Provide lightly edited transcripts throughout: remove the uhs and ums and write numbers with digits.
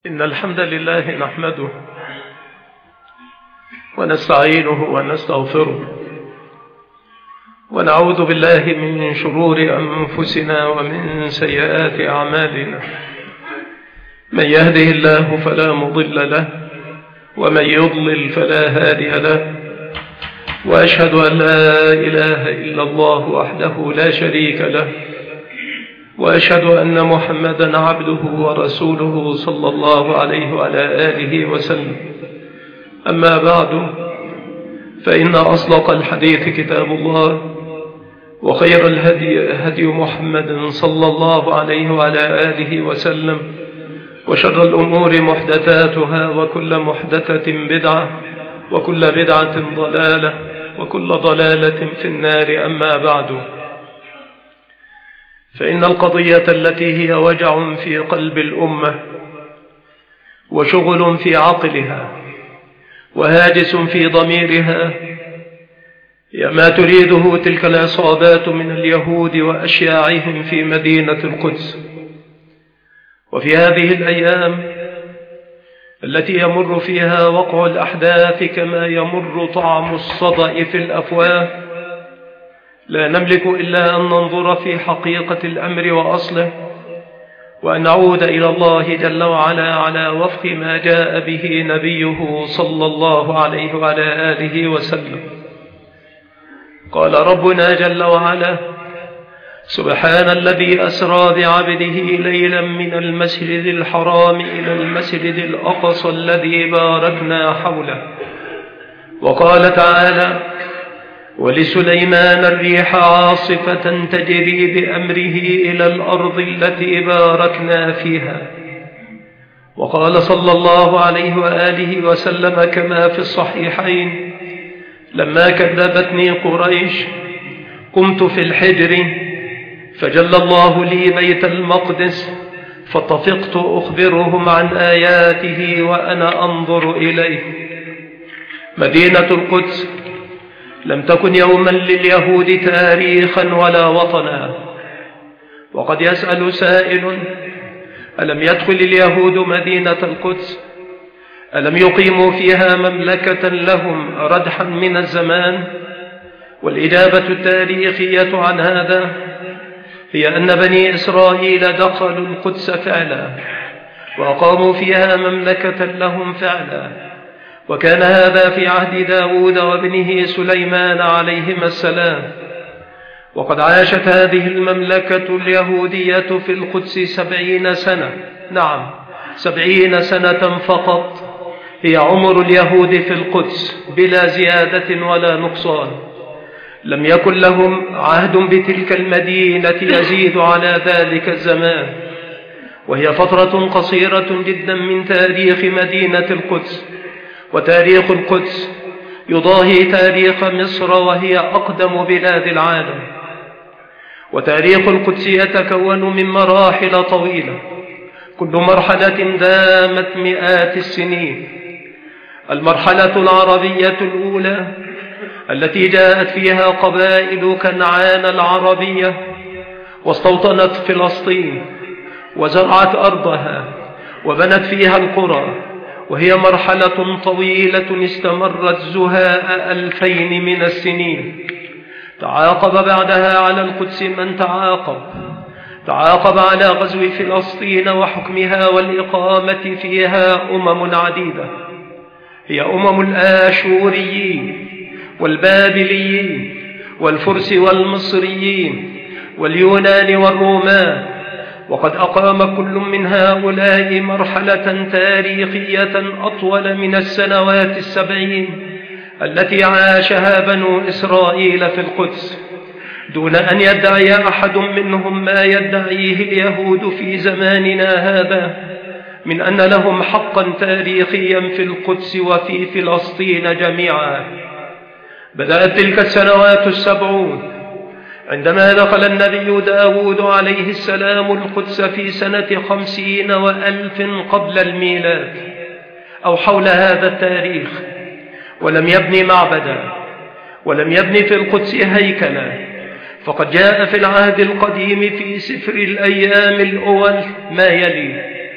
إن الحمد لله نحمده ونستعينه ونستغفره ونعوذ بالله من شرور أنفسنا ومن سيئات أعمالنا. من يهده الله فلا مضل له ومن يضلل فلا هادي له، وأشهد أن لا إله إلا الله وحده لا شريك له، وأشهد أن محمدا عبده ورسوله صلى الله عليه وعلى آله وسلم. أما بعد، فإن أصدق الحديث كتاب الله، وخير الهدي هدي محمد صلى الله عليه وعلى آله وسلم، وشر الأمور محدثاتها، وكل محدثة بدعة، وكل بدعة ضلالة، وكل ضلالة في النار. أما بعد، فإن القضية التي هي وجع في قلب الأمة وشغل في عقلها وهاجس في ضميرها هي ما تريده تلك العصابات من اليهود وأشياعهم في مدينة القدس. وفي هذه الأيام التي يمر فيها وقع الأحداث كما يمر طعم الصدأ في الأفواه، لا نملك إلا أن ننظر في حقيقة الأمر وأصله، وأن نعود إلى الله جل وعلا على وفق ما جاء به نبيه صلى الله عليه وعلى آله وسلم. قال ربنا جل وعلا: سبحان الذي أسرى بعبده ليلا من المسجد الحرام إلى المسجد الأقصى الذي باركنا حوله. وقال تعالى: ولسليمان الريح عاصفة تجري بأمره إلى الأرض التي باركنا فيها. وقال صلى الله عليه وآله وسلم كما في الصحيحين: لما كذبتني قريش قمت في الحجر فجل الله لي بيت المقدس، فطفقت أخبرهم عن آياته وأنا أنظر إليه. مدينة القدس لم تكن يوما لليهود تاريخا ولا وطنا. وقد يسأل سائل: ألم يدخل اليهود مدينة القدس؟ ألم يقيموا فيها مملكة لهم ردحا من الزمان؟ والإجابة التاريخية عن هذا هي أن بني إسرائيل دخلوا القدس فعلا، وأقاموا فيها مملكة لهم فعلا، وكان هذا في عهد داود وابنه سليمان عليهما السلام. وقد عاشت هذه المملكة اليهودية في القدس 70 سنة، نعم 70 سنة فقط هي عمر اليهود في القدس بلا زيادة ولا نقصان. لم يكن لهم عهد بتلك المدينة يزيد على ذلك الزمان، وهي فترة قصيرة جدا من تاريخ مدينة القدس. وتاريخ القدس يضاهي تاريخ مصر، وهي أقدم بلاد العالم. وتاريخ القدس يتكون من مراحل طويلة، كل مرحلة دامت مئات السنين. المرحلة العربية الأولى التي جاءت فيها قبائل كنعان العربية واستوطنت فلسطين وزرعت أرضها وبنت فيها القرى، وهي مرحلة طويلة استمرت زهاء 2000 من السنين. تعاقب بعدها على القدس من تعاقب على غزو فلسطين وحكمها والإقامة فيها أمم عديدة، هي أمم الآشوريين والبابليين والفرس والمصريين واليونان والرومان. وقد أقام كل من هؤلاء مرحلة تاريخية أطول من السنوات 70 التي عاشها بنو إسرائيل في القدس، دون أن يدعي أحد منهم ما يدعيه اليهود في زماننا هذا من أن لهم حقا تاريخيا في القدس وفي فلسطين جميعا. بدأت تلك السنوات 70 عندما دخل النبي داود عليه السلام القدس في سنة 50 و1000 قبل الميلاد أو حول هذا التاريخ، ولم يبني معبدا ولم يبني في القدس هيكلا. فقد جاء في العهد القديم في سفر الأيام الأول ما يلي: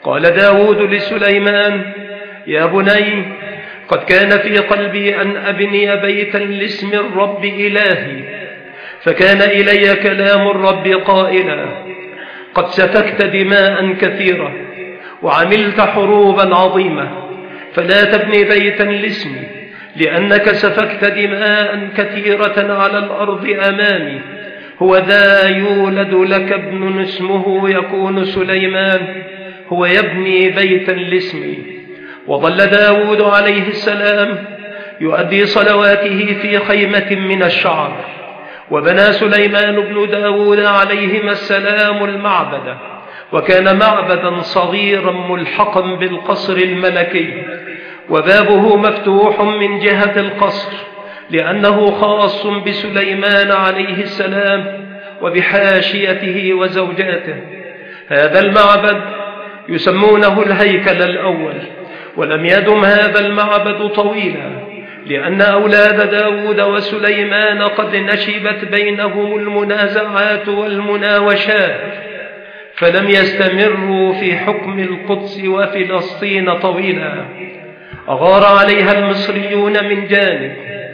قال داود لسليمان: يا بني، قد كان في قلبي أن أبني بيتا لاسم الرب إلهي، فكان إلي كلام الرب قائلا: قد سفكت دماء كثيرة وعملت حروبا عظيمة، فلا تبني بيتا لاسمي، لأنك سفكت دماء كثيرة على الأرض أمامي. هو ذا يولد لك ابن اسمه يكون سليمان، هو يبني بيتا لاسمي. وظل داود عليه السلام يؤدي صلواته في خيمة من الشعر. وبنى سليمان بن داود عليهما السلام المعبد، وكان معبدا صغيرا ملحقا بالقصر الملكي، وبابه مفتوح من جهة القصر، لأنه خاص بسليمان عليه السلام وبحاشيته وزوجاته. هذا المعبد يسمونه الهيكل الأول، ولم يدم هذا المعبد طويلا، لأن أولاد داود وسليمان قد نشبت بينهم المنازعات والمناوشات، فلم يستمروا في حكم القدس وفلسطين طويلا. أغار عليها المصريون من جانب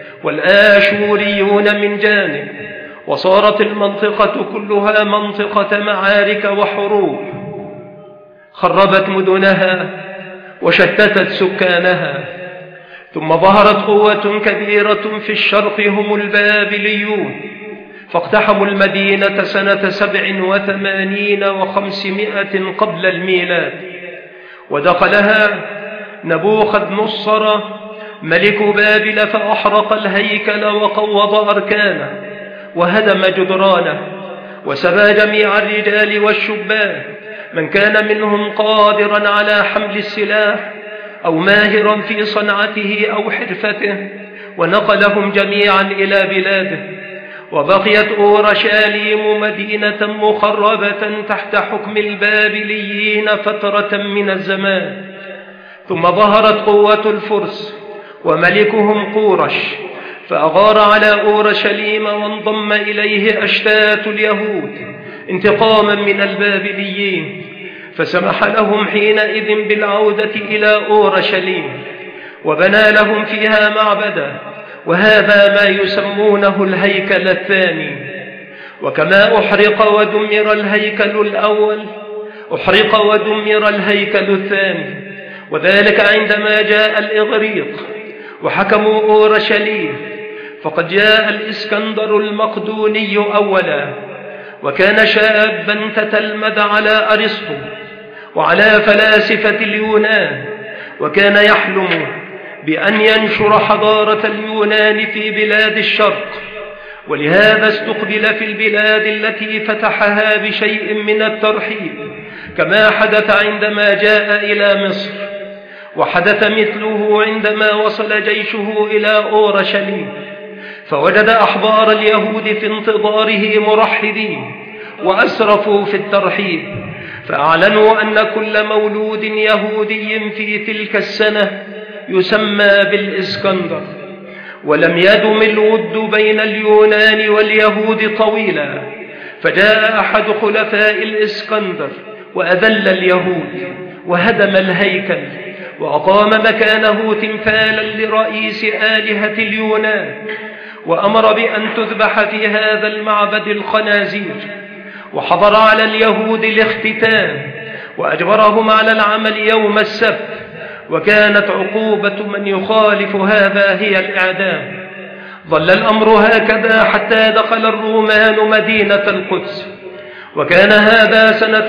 والآشوريون من جانب، وصارت المنطقة كلها منطقة معارك وحروب، خربت مدنها وشتتت سكانها. ثم ظهرت قوة كبيرة في الشرق هم البابليون، فاقتحموا المدينة سنة 87 و500 قبل الميلاد، ودخلها نبوخذ نصر ملك بابل، فأحرق الهيكل وقوض أركانه وهدم جدرانه، وسبى جميع الرجال والشبان من كان منهم قادرا على حمل السلاح أو ماهرا في صنعته أو حرفته، ونقلهم جميعا إلى بلاده. وبقيت أورشليم مدينة مخربة تحت حكم البابليين فترة من الزمان. ثم ظهرت قوة الفرس وملكهم قورش، فأغار على أورشليم، وانضم إليه أشتات اليهود انتقاما من البابليين، فسمح لهم حينئذ بالعودة إلى أورشليم، وبنى لهم فيها معبدا، وهذا ما يسمونه الهيكل الثاني. وكما أحرق ودمر الهيكل الأول، أحرق ودمر الهيكل الثاني، وذلك عندما جاء الإغريق وحكموا أورشليم. فقد جاء الإسكندر المقدوني أولا، وكان شابا تتلمذ على أرسطو وعلى فلاسفة اليونان، وكان يحلم بأن ينشر حضارة اليونان في بلاد الشرق، ولهذا استقبل في البلاد التي فتحها بشيء من الترحيب، كما حدث عندما جاء إلى مصر، وحدث مثله عندما وصل جيشه إلى أورشليم، فوجد أحبار اليهود في انتظاره مرحبين، وأسرفوا في الترحيب، فأعلنوا أن كل مولود يهودي في تلك السنة يسمى بالإسكندر. ولم يدم الود بين اليونان واليهود طويلا، فجاء أحد خلفاء الإسكندر وأذل اليهود وهدم الهيكل، وأقام مكانه تمثالا لرئيس آلهة اليونان، وأمر بأن تذبح في هذا المعبد الخنازير، وحضر على اليهود الاختتان، وأجبرهم على العمل يوم السبت، وكانت عقوبة من يخالف هذا هي الإعدام. ظل الأمر هكذا حتى دخل الرومان مدينة القدس، وكان هذا سنة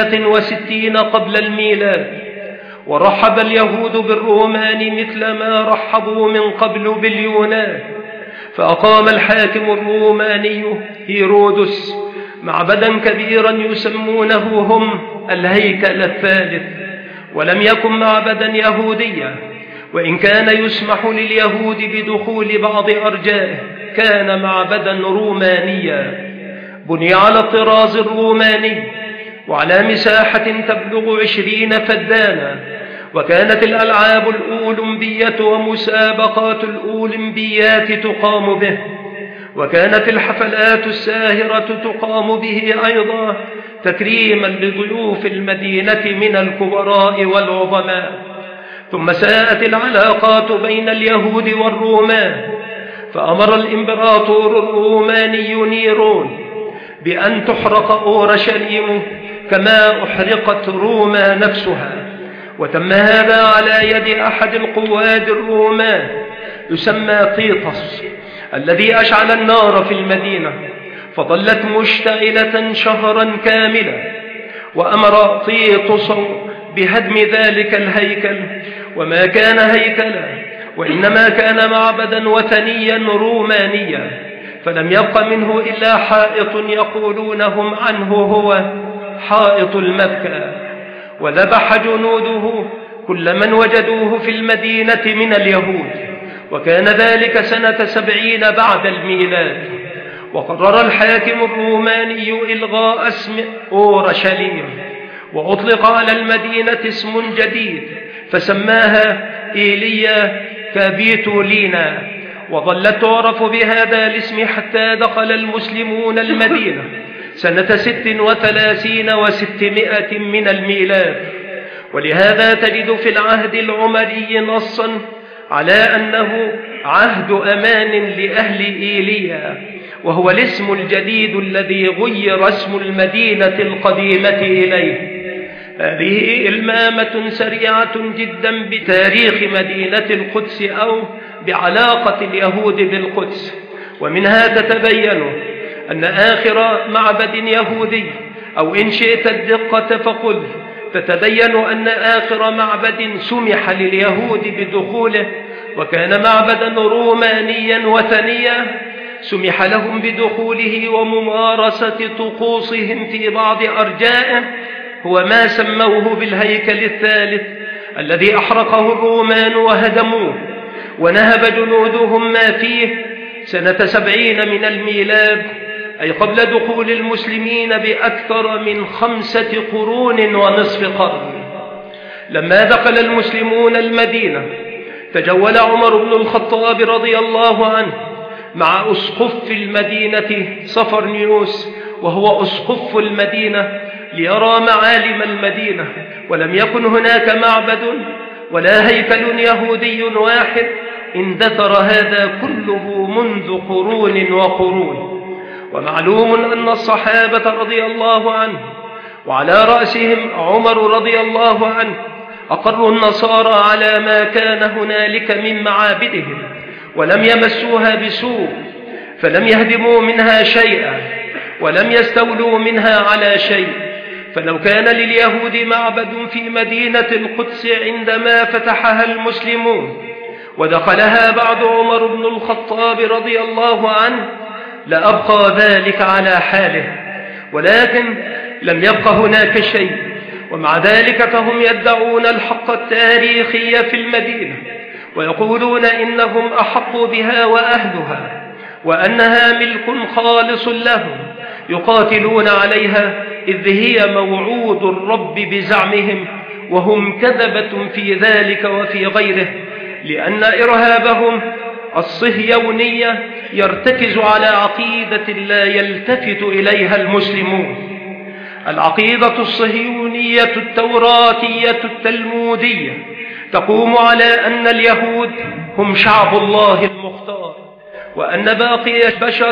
63 قبل الميلاد. ورحب اليهود بالرومان مثل ما رحبوا من قبل باليونان، فأقام الحاكم الروماني هيرودس معبدا كبيرا يسمونه هم الهيكل الثالث، ولم يكن معبدا يهوديا، وإن كان يسمح لليهود بدخول بعض أرجائه، كان معبدا رومانيا بني على الطراز الروماني وعلى مساحة تبلغ 20 فدانا. وكانت الألعاب الأولمبية ومسابقات الأولمبيات تقام به، وكانت الحفلات الساهرة تقام به أيضا تكريما لضيوف المدينة من الكبراء والعظماء. ثم ساءت العلاقات بين اليهود والرومان، فأمر الإمبراطور الروماني نيرون بأن تحرق أورشليم كما أحرقت روما نفسها. وتم هذا على يد أحد القواد الرومان يسمى طيطس، الذي أشعل النار في المدينة فظلت مشتعلة شهرا كاملا. وأمر طيطس بهدم ذلك الهيكل، وما كان هيكلا وإنما كان معبدا وثنيا رومانيا، فلم يبق منه إلا حائط يقولون هم عنه هو حائط المبكى. وذبح جنوده كل من وجدوه في المدينة من اليهود، وكان ذلك سنة 70 بعد الميلاد. وقرر الحاكم الروماني إلغاء اسم أورشليم، وأطلق على المدينة اسم جديد فسماها إيليا كابيتولينا، وظلت تعرف بهذا الاسم حتى دخل المسلمون المدينة سنة 36 و600 من الميلاد. ولهذا تجد في العهد العمري نصا على أنه عهد أمان لأهل إيليا، وهو الاسم الجديد الذي غير اسم المدينة القديمة إليه. هذه إلمامة سريعة جدا بتاريخ مدينة القدس أو بعلاقة اليهود بالقدس، ومنها تتبين أن آخر معبد يهودي، أو إن شئت الدقة فقل تتبين أن آخر معبد سمح لليهود بدخوله وكان معبدا رومانيا وثنيا سمح لهم بدخوله وممارسة طقوسهم في بعض أرجائه، هو ما سموه بالهيكل الثالث الذي أحرقه الرومان وهدموه، ونهب جنودهم ما فيه سنة 70 من الميلاد، أي قبل دخول المسلمين بأكثر من 5 قرون ونصف قرن. لما دخل المسلمون المدينة تجول عمر بن الخطاب رضي الله عنه مع أسقف المدينة صفرنيوس، وهو أسقف المدينة، ليرى معالم المدينة، ولم يكن هناك معبد ولا هيكل يهودي واحد اندثر هذا كله منذ قرون وقرون. ومعلوم أن الصحابة رضي الله عنه وعلى رأسهم عمر رضي الله عنه أقروا النصارى على ما كان هنالك من معابدهم، ولم يمسوها بسوء، فلم يهدموا منها شيئا ولم يستولوا منها على شيء. فلو كان لليهود معبد في مدينة القدس عندما فتحها المسلمون ودخلها بعد عمر بن الخطاب رضي الله عنه لأبقى ذلك على حاله، ولكن لم يبق هناك شيء. ومع ذلك فهم يدعون الحق التاريخي في المدينة، ويقولون إنهم أحق بها وأهلها، وأنها ملك خالص لهم يقاتلون عليها، إذ هي موعود الرب بزعمهم، وهم كذبة في ذلك وفي غيره، لأن إرهابهم الصهيونية يرتكز على عقيدة لا يلتفت إليها المسلمون. العقيدة الصهيونية التوراتية التلمودية تقوم على أن اليهود هم شعب الله المختار، وأن باقي البشر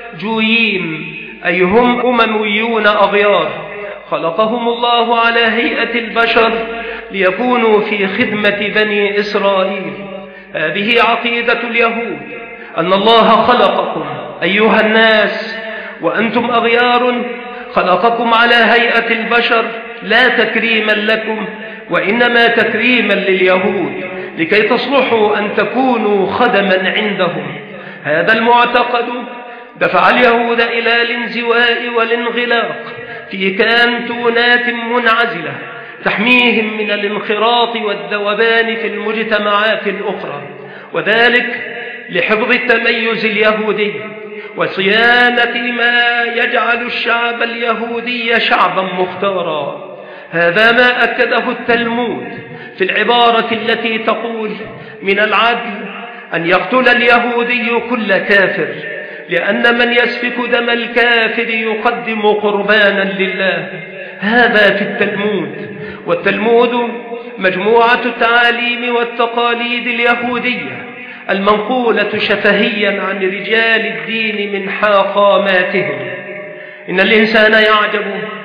جويين، أي هم أمميون أغيار خلقهم الله على هيئة البشر ليكونوا في خدمة بني إسرائيل. هذه عقيدة اليهود، أن الله خلقكم أيها الناس وأنتم أغيار، خلقكم على هيئة البشر لا تكريما لكم وإنما تكريما لليهود لكي تصلحوا أن تكونوا خدما عندهم. هذا المعتقد دفع اليهود إلى الانزواء والانغلاق في كانتونات منعزلة تحميهم من الانخراط والذوبان في المجتمعات الأخرى، وذلك لحفظ التميز اليهودي وصيانة ما يجعل الشعب اليهودي شعبا مختارا. هذا ما أكده التلمود في العبارة التي تقول: من العدل أن يقتل اليهودي كل كافر، لأن من يسفك دم الكافر يقدم قربانا لله. هذا في التلمود، والتلمود مجموعة التعاليم والتقاليد اليهودية المنقولة شفهيا عن رجال الدين من حاقاماتهم. إن الإنسان يعجب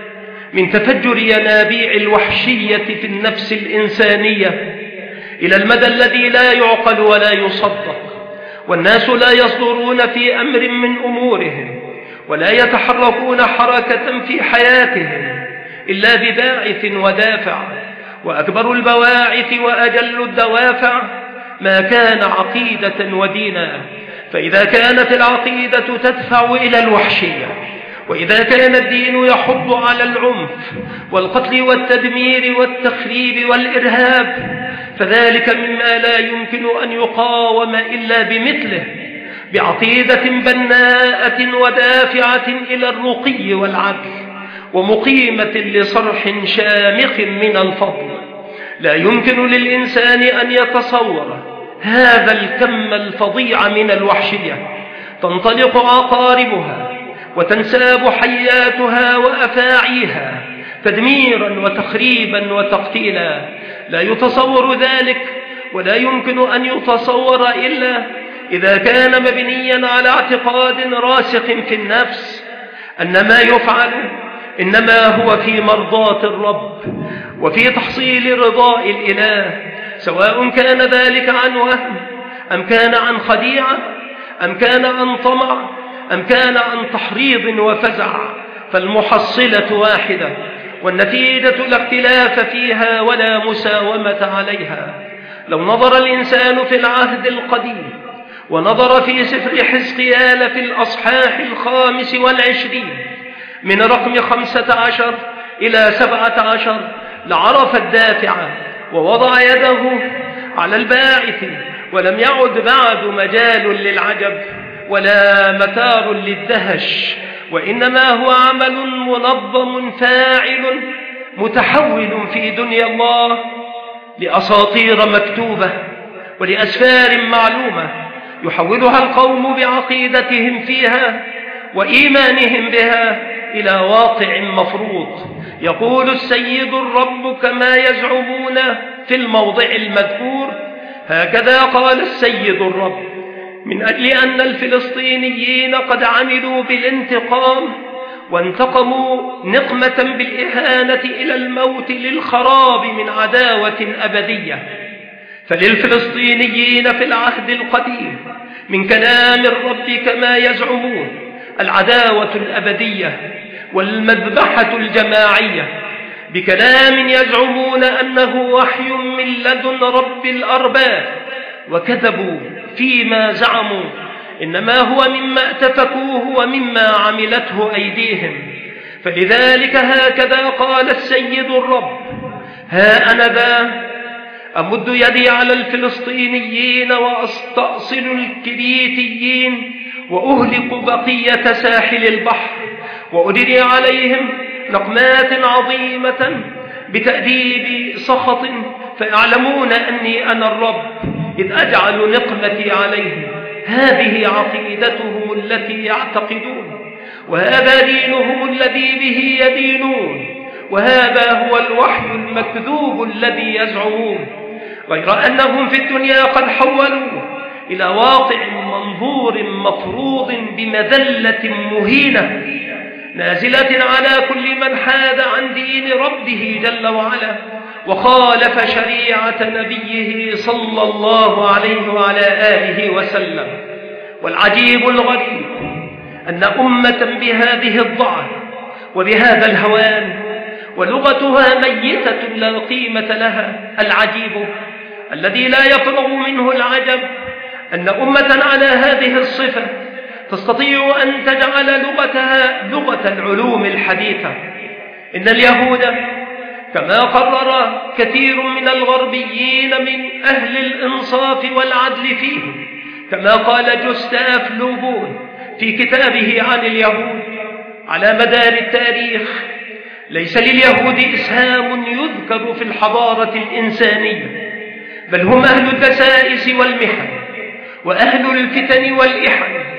من تفجر ينابيع الوحشية في النفس الإنسانية إلى المدى الذي لا يعقل ولا يصدق، والناس لا يصدرون في أمر من أمورهم ولا يتحركون حركة في حياتهم إلا بباعث ودافع، وأكبر البواعث وأجل الدوافع ما كان عقيدة ودينا. فإذا كانت العقيدة تدفع إلى الوحشية، وإذا كان الدين يحض على العنف والقتل والتدمير والتخريب والإرهاب، فذلك مما لا يمكن أن يقاوم إلا بمثله، بعقيدة بناءة ودافعة إلى الرقي والعدل، ومقيمة لصرح شامخ من الفضل. لا يمكن للإنسان أن يتصور هذا الكم الفظيع من الوحشية تنطلق عقاربها وتنساب حياتها وأفاعيها تدميرا وتخريبا وتقتيلا. لا يتصور ذلك، ولا يمكن أن يتصور إلا إذا كان مبنيا على اعتقاد راسخ في النفس أن ما يفعل إنما هو في مرضاة الرب وفي تحصيل رضاء الإله، سواء كان ذلك عن وهم أم كان عن خديعة أم كان عن طمع أم كان عن تحريض وفزع، فالمحصلة واحدة، والنتيجة لا اختلاف فيها ولا مساومة عليها. لو نظر الإنسان في العهد القديم ونظر في سفر حزقيال في الأصحاح 25 من رقم 15 إلى 17 لعرف الدافع ووضع يده على الباعث، ولم يعد بعد مجال للعجب ولا متار للدهش، وإنما هو عمل منظم فاعل متحول في دنيا الله لأساطير مكتوبة ولأسفار معلومة يحولها القوم بعقيدتهم فيها وإيمانهم بها إلى واقع مفروض. يقول السيد الرب كما يزعمون في الموضع المذكور: هكذا قال السيد الرب، من أجل أن الفلسطينيين قد عملوا بالانتقام وانتقموا نقمة بالإهانة إلى الموت للخراب من عداوة أبدية، فللفلسطينيين في العهد القديم من كلام الرب كما يزعمون العداوة الأبدية والمذبحة الجماعية، بكلام يزعمون أنه وحي من لدن رب الأرباب، وكذبوا فيما زعموا، إنما هو مما اتفكوه ومما عملته أيديهم. فلذلك هكذا قال السيد الرب: ها أنا ذا أمد يدي على الفلسطينيين وأستأصل الكريتيين وأهلك بقية ساحل البحر، وأجري عليهم نقمات عظيمة بتأديب سخط، فيعلمون أني أنا الرب إذ أجعل نقمتي عليهم. هذه عقيدتهم التي يعتقدون، وهذا دينهم الذي به يدينون، وهذا هو الوحي المكذوب الذي يزعمون، غير أنهم في الدنيا قد حولوه إلى واقع منظور مفروض بمذلة مهينة نازلة على كل من حاد عن دين ربه جل وعلا وخالف شريعة نبيه صلى الله عليه وعلى آله وسلم. والعجيب الغريب أن أمة بهذه الضعف وبهذا الهوان ولغتها ميتة لا قيمة لها، العجيب الذي لا يفرغ منه العجب أن أمة على هذه الصفة تستطيع أن تجعل لغتها لغة العلوم الحديثة. إن اليهود كما قرر كثير من الغربيين من أهل الإنصاف والعدل فيهم، كما قال جوستاف لوبون في كتابه عن اليهود: على مدار التاريخ ليس لليهود إسهام يذكر في الحضارة الإنسانية، بل هم أهل الدسائس والمحن وأهل الفتن والإحن،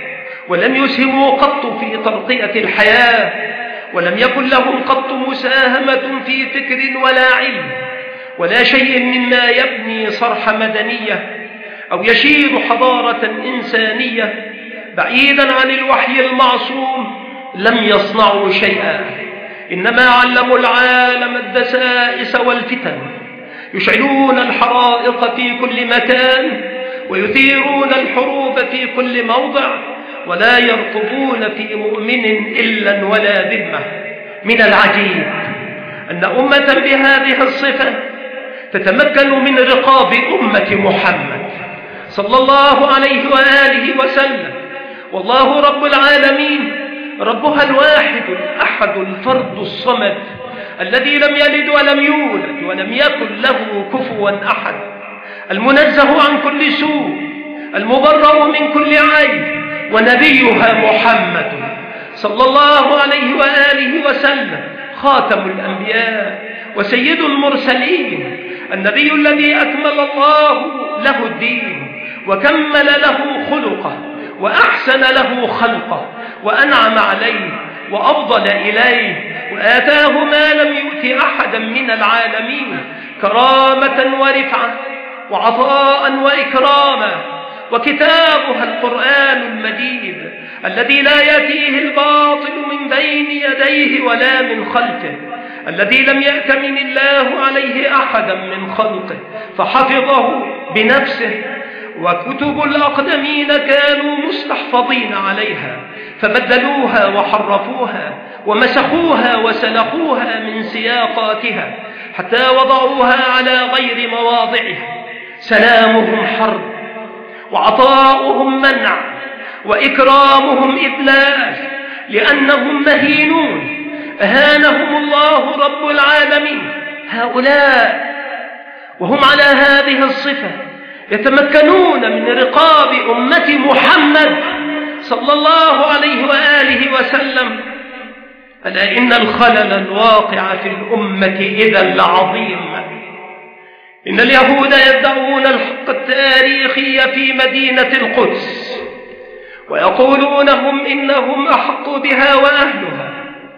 ولم يسهموا قط في ترقية الحياة، ولم يكن لهم قط مساهمة في فكر ولا علم ولا شيء مما يبني صرح مدنية أو يشيد حضارة إنسانية. بعيدا عن الوحي المعصوم لم يصنعوا شيئا، إنما علموا العالم الدسائس والفتن، يشعلون الحرائق في كل مكان ويثيرون الحروب في كل موضع، ولا يرقبون في مؤمن إلا ولا ذمة. من العجيب أن أمة بهذه الصفة تتمكن من رقاب أمة محمد صلى الله عليه وآله وسلم، والله رب العالمين، ربها الواحد الأحد الفرد الصمد الذي لم يلد ولم يولد ولم يكن له كفوا أحد، المنزه عن كل سوء، المبرأ من كل عيب، ونبيها محمد صلى الله عليه وآله وسلم خاتم الأنبياء وسيد المرسلين، النبي الذي أكمل الله له الدين وكمل له خلقه وأحسن له خلقه وأنعم عليه وأفضل إليه وآتاه ما لم يؤت أحدا من العالمين كرامة ورفعة وعطاء وإكراما، وكتابها القرآن المجيد الذي لا يأتيه الباطل من بين يديه ولا من خلفه، الذي لم يأتمن الله عليه أحدا من خلقه فحفظه بنفسه، وكتب الأقدمين كانوا مستحفظين عليها فبدلوها وحرفوها ومسخوها وسلخوها من سياقاتها حتى وضعوها على غير مواضعها. سلامهم حرب وعطاؤهم منع وإكرامهم إذلال، لأنهم مهينون أهانهم الله رب العالمين. هؤلاء وهم على هذه الصفة يتمكنون من رقاب أمة محمد صلى الله عليه وآله وسلم. ألا إن الخلل الواقع في الأمة إذا لعظيم. إن اليهود يدعون الحق التاريخي في مدينة القدس ويقولون إنهم أحق بها وأهلها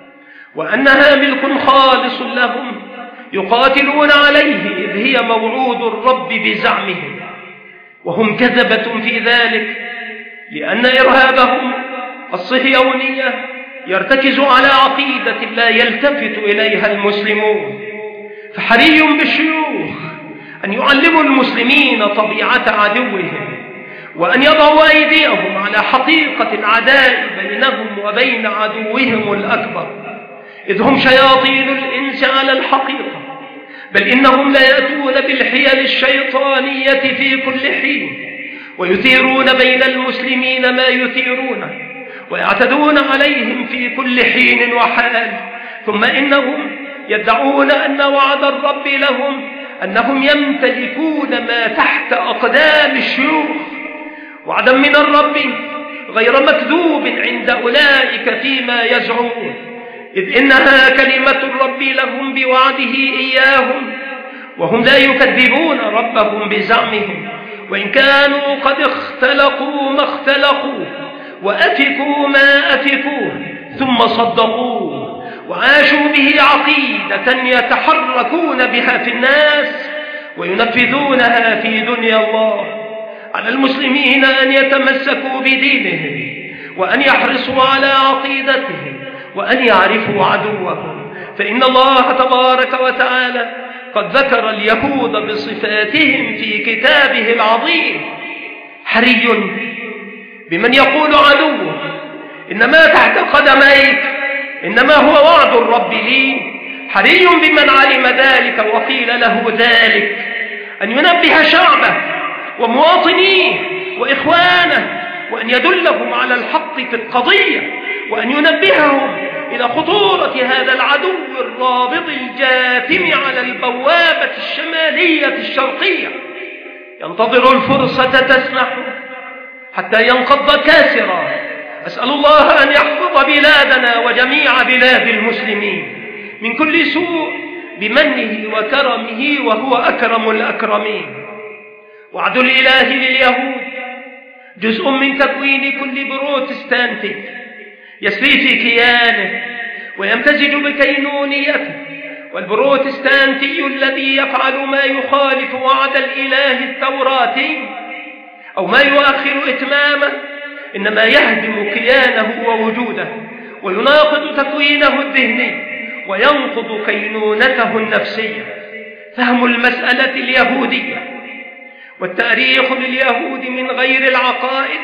وأنها ملك خالص لهم، يقاتلون عليه إذ هي موعود الرب بزعمهم، وهم كذبة في ذلك، لأن إرهابهم الصهيونية يرتكز على عقيدة لا يلتفت إليها المسلمون. فحري بالشيوخ أن يعلموا المسلمين طبيعة عدوهم، وأن يضعوا أيديهم على حقيقة العداء بينهم وبين عدوهم الأكبر، إذ هم شياطين الإنس على الحقيقة، بل إنهم لا يأتون بالحيل الشيطانية في كل حين، ويثيرون بين المسلمين ما يثيرونه، ويعتدون عليهم في كل حين وحال. ثم إنهم يدعون أن وعد الرب لهم أنهم يمتلكون ما تحت أقدام الشيوخ، وعدا من الرب غير مكذوب عند أولئك فيما يزعمون، إذ إنها كلمة الرب لهم بوعده إياهم، وهم لا يكذبون ربهم بزعمهم، وإن كانوا قد اختلقوا ما اختلقوا وأفكوا ما أفكوه ثم صدقوه وعاشوا به عقيدة يتحركون بها في الناس وينفذونها في دنيا الله. على المسلمين أن يتمسكوا بدينهم وأن يحرصوا على عقيدتهم وأن يعرفوا عدوهم، فإن الله تبارك وتعالى قد ذكر اليهود بصفاتهم في كتابه العظيم. حري بمن يقول عدوه إنما تحت قدميك إنما هو وعد الرب لي، حري بمن علم ذلك وقيل له ذلك أن ينبه شعبه ومواطنيه وإخوانه، وأن يدلهم على الحق في القضية، وأن ينبههم إلى خطورة هذا العدو الرابض الجاثم على البوابة الشمالية الشرقية، ينتظر الفرصة تسنح حتى ينقض كاسرا. أسأل الله أن يحفظ بلادنا وجميع بلاد المسلمين من كل سوء بمنه وكرمه، وهو أكرم الأكرمين. وعد الإله لليهود جزء من تكوين كل بروتستانتي يسري في كيانه ويمتزج بكينونيته، والبروتستانتي الذي يفعل ما يخالف وعد الإله التوراتي أو ما يؤخر إتمامه إنما يهدم كيانه ووجوده ويناقض تكوينه الذهني وينقض كينونته النفسية. فهم المسألة اليهودية والتاريخ لليهود من غير العقائد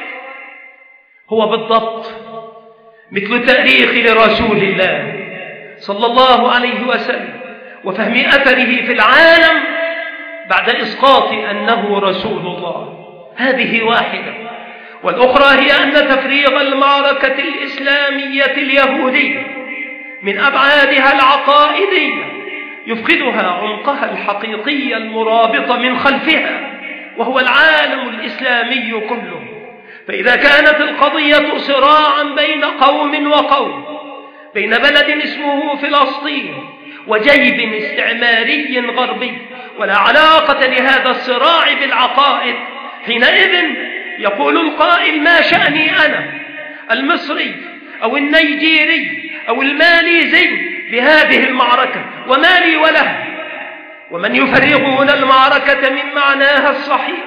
هو بالضبط مثل تاريخ لرسول الله صلى الله عليه وسلم وفهم أثره في العالم بعد إسقاط أنه رسول الله. هذه واحدة، والأخرى هي أن تفريغ المعركة الإسلامية اليهودية من أبعادها العقائدية يفقدها عمقها الحقيقي المرابط من خلفها، وهو العالم الإسلامي كله. فإذا كانت القضية صراعا بين قوم وقوم، بين بلد اسمه فلسطين وجيب استعماري غربي، ولا علاقة لهذا الصراع بالعقائد، حينئذ يقول القائل: ما شأني أنا المصري أو النيجيري أو الماليزي بهذه المعركة، وما لي وله؟ ومن يفرغون المعركة من معناها الصحيح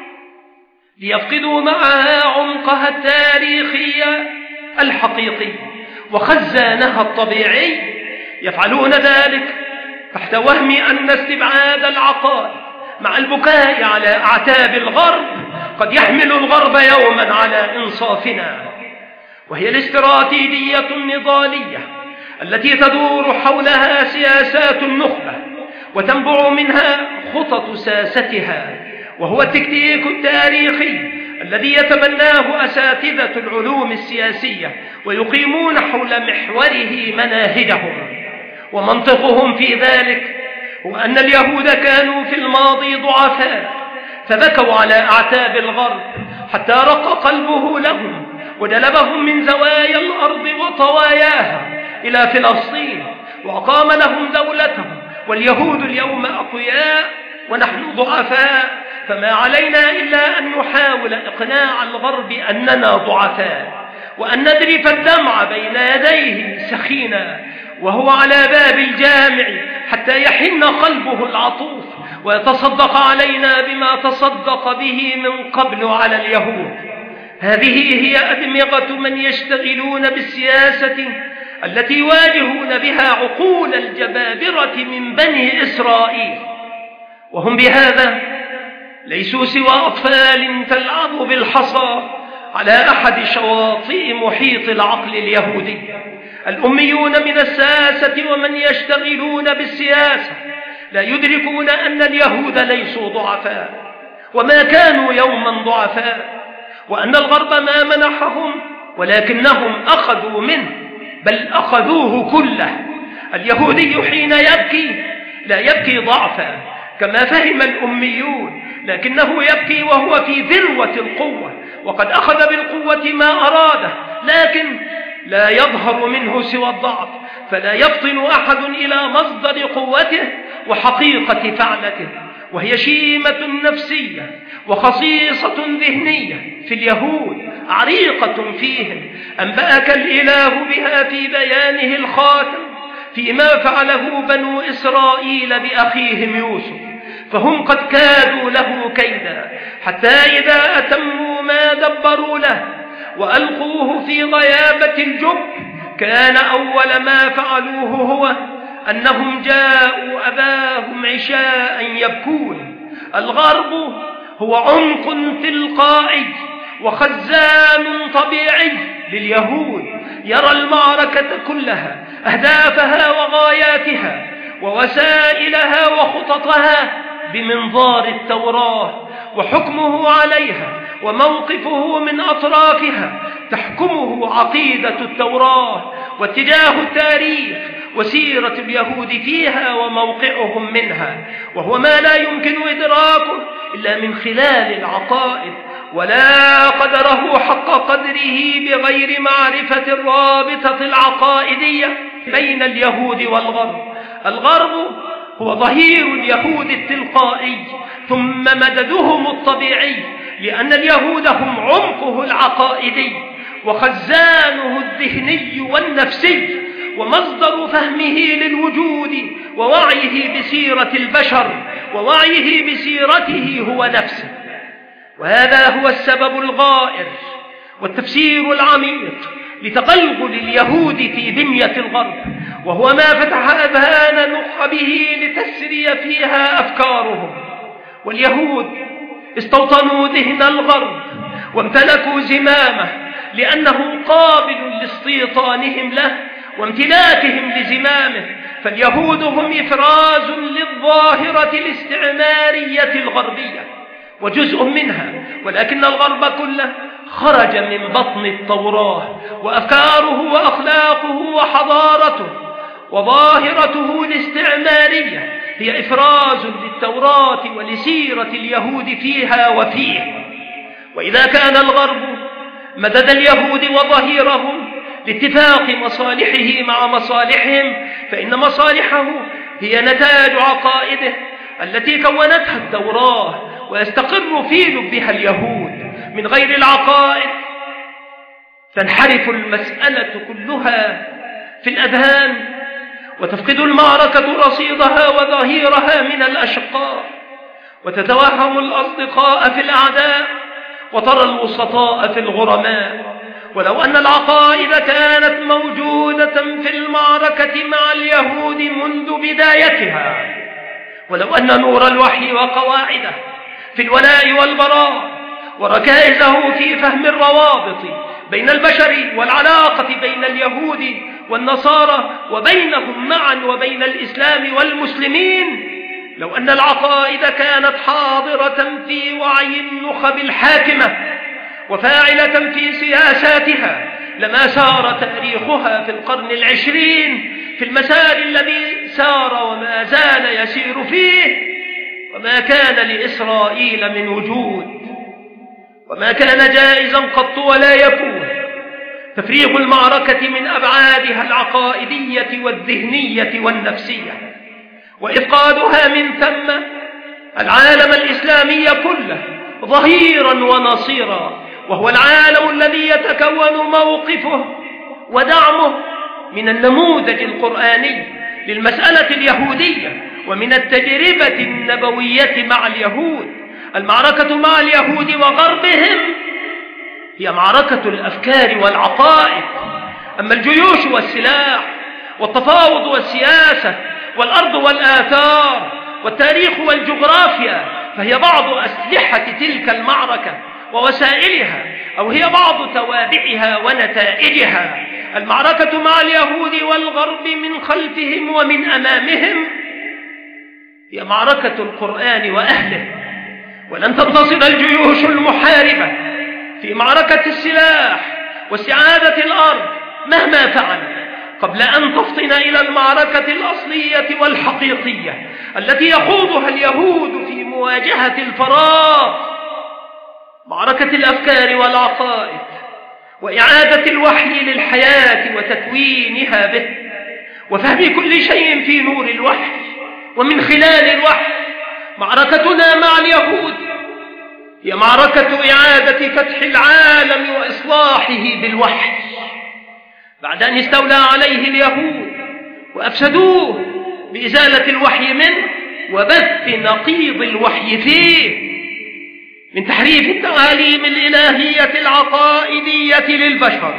ليفقدوا معها عمقها التاريخي الحقيقي وخزانها الطبيعي، يفعلون ذلك تحت وهم أن استبعاد العقائد مع البكاء على أعتاب الغرب قد يحمل الغرب يوما على إنصافنا. وهي الاستراتيجية النضالية التي تدور حولها سياسات النخبة وتنبع منها خطط ساستها، وهو التكتيك التاريخي الذي يتبناه أساتذة العلوم السياسية ويقيمون حول محوره مناهجهم. ومنطقهم في ذلك هو أن اليهود كانوا في الماضي ضعفاء فبكوا على أعتاب الغرب حتى رق قلبه لهم وجلبهم من زوايا الأرض وطواياها إلى فلسطين وأقام لهم دولتهم. واليهود اليوم أقوياء ونحن ضعفاء، فما علينا إلا أن نحاول إقناع الغرب أننا ضعفاء، وأن ندرف الدمع بين يديه سخينا وهو على باب الجامع حتى يحن قلبه العطوف ويتصدق علينا بما تصدق به من قبل على اليهود. هذه هي أدمغة من يشتغلون بالسياسة التي يواجهون بها عقول الجبابرة من بني إسرائيل، وهم بهذا ليسوا سوى أطفال تلعب بالحصى على أحد شواطئ محيط العقل اليهودي. الأميون من الساسة ومن يشتغلون بالسياسة لا يدركون أن اليهود ليسوا ضعفاء وما كانوا يوما ضعفاء، وأن الغرب ما منحهم ولكنهم أخذوا منه، بل أخذوه كله. اليهودي حين يبكي لا يبكي ضعفا كما فهم الأميون، لكنه يبكي وهو في ذروة القوة وقد أخذ بالقوة ما أراده، لكن لا يظهر منه سوى الضعف، فلا يفطن أحد إلى مصدر قوته وحقيقة فعلته. وهي شيمة نفسية وخصيصة ذهنية في اليهود عريقة فيهم أنبأك الإله بها في بيانه الخاتم فيما فعله بنو إسرائيل بأخيهم يوسف، فهم قد كادوا له كيدا حتى إذا أتموا ما دبروا له وألقوه في غيابة الجب كان أول ما فعلوه هو أنهم جاءوا أباهم عشاء يبكون. الغرب هو عمق تلقائي وخزان طبيعي لليهود، يرى المعركة كلها أهدافها وغاياتها ووسائلها وخططها بمنظار التوراة، وحكمه عليها وموقفه من أطرافها تحكمه عقيدة التوراة واتجاه التاريخ وسيرة اليهود فيها وموقعهم منها، وهو ما لا يمكن إدراكه إلا من خلال العقائد، ولا قدره حق قدره بغير معرفة الرابطة العقائدية بين اليهود والغرب. الغرب هو ظهير اليهود التلقائي ثم مددهم الطبيعي لأن اليهود هم عمقه العقائدي وخزانه الذهني والنفسي ومصدر فهمه للوجود ووعيه بسيرة البشر ووعيه بسيرته هو نفسه. وهذا هو السبب الغائر والتفسير العميق لتغلغل اليهود في بنية الغرب، وهو ما فتح أذهان نخبه لتسري فيها أفكارهم. واليهود استوطنوا ذهن الغرب وامتلكوا زمامه لأنه قابل لاستيطانهم له وامتلاكهم لزمامه. فاليهود هم إفراز للظاهرة الاستعمارية الغربية وجزء منها، ولكن الغرب كله خرج من بطن التوراة، وأفكاره وأخلاقه وحضارته وظاهرته الاستعمارية هي إفراز للتوراة ولسيرة اليهود فيها وفيه. وإذا كان الغرب مدد اليهود وظهيرهم لاتفاق مصالحه مع مصالحهم، فإن مصالحه هي نتاج عقائده التي كونتها التوراة ويستقر في لبها اليهود. من غير العقائد تنحرف المسألة كلها في الأذهان وتفقد المعركة رصيدها وظهيرها من الأشقاء، وتتوهم الأصدقاء في الأعداء وترى الوسطاء في الغرماء. ولو أن العقائد كانت موجودة في المعركة مع اليهود منذ بدايتها، ولو أن نور الوحي وقواعده في الولاء والبراء وركائزه في فهم الروابط بين البشر والعلاقة بين اليهود والنصارى وبينهم معا وبين الإسلام والمسلمين، لو أن العقائد كانت حاضرة في وعي النخب الحاكمة وفاعلة في سياساتها، لما سار تاريخها في القرن العشرين في المسار الذي سار وما زال يسير فيه. وما كان لإسرائيل من وجود، وما كان جائزا قط ولا يكون تفريغ المعركة من أبعادها العقائدية والذهنية والنفسية وإفقادها من ثم العالم الإسلامي كله ظهيرا ونصيرا، وهو العالم الذي يتكون موقفه ودعمه من النموذج القرآني للمسألة اليهودية ومن التجربة النبوية مع اليهود. المعركة مع اليهود وغربهم هي معركة الأفكار والعقائد، أما الجيوش والسلاح والتفاوض والسياسة والأرض والآثار والتاريخ والجغرافيا فهي بعض أسلحة تلك المعركة ووسائلها، أو هي بعض توابعها ونتائجها. المعركة مع اليهود والغرب من خلفهم ومن أمامهم هي معركة القرآن وأهله، ولن تنتصر الجيوش المحاربة في معركة السلاح واستعادة الأرض مهما فعل قبل أن تفطن إلى المعركة الأصلية والحقيقية التي يخوضها اليهود في مواجهة الفراغ، معركة الأفكار والعقائد وإعادة الوحي للحياة وتكوينها به وفهم كل شيء في نور الوحي ومن خلال الوحي. معركتنا مع اليهود هي معركة إعادة فتح العالم وإصلاحه بالوحي بعد أن استولى عليه اليهود وأفسدوه بإزالة الوحي منه وبث نقيض الوحي فيه من تحريف التعاليم الإلهية العقائدية للبشر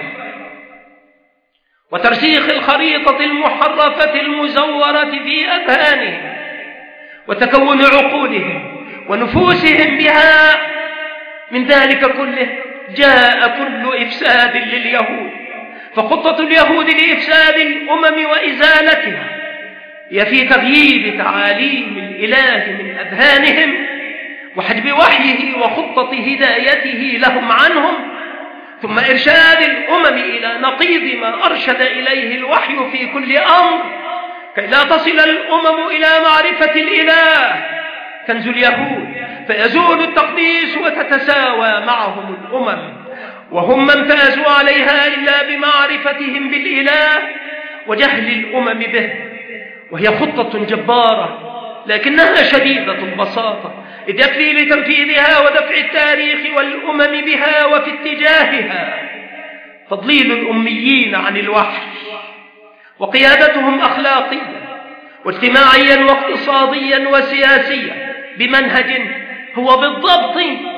وترسيخ الخريطة المحرفة المزورة في أذهانهم وتكون عقولهم ونفوسهم بها. من ذلك كله جاء كل إفساد لليهود، فخطة اليهود لإفساد الأمم وإزالتها هي في تغييب تعاليم الإله من أذهانهم وحجب وحيه وخطة هدايته لهم عنهم، ثم إرشاد الأمم إلى نقيض ما أرشد إليه الوحي في كل أمر كي لا تصل الأمم إلى معرفة الإله. كنز اليهود فيزول التقديس وتتساوى معهم الأمم، وهم من فازوا عليها إلا بمعرفتهم بالإله وجهل الأمم به، وهي خطة جبارة لكنها شديدة البساطة إذ يكفي لتنفيذها ودفع التاريخ والأمم بها وفي اتجاهها تضليل الأميين عن الوحي وقيادتهم أخلاقيا واجتماعيا واقتصاديا وسياسيا بمنهج هو بالضبط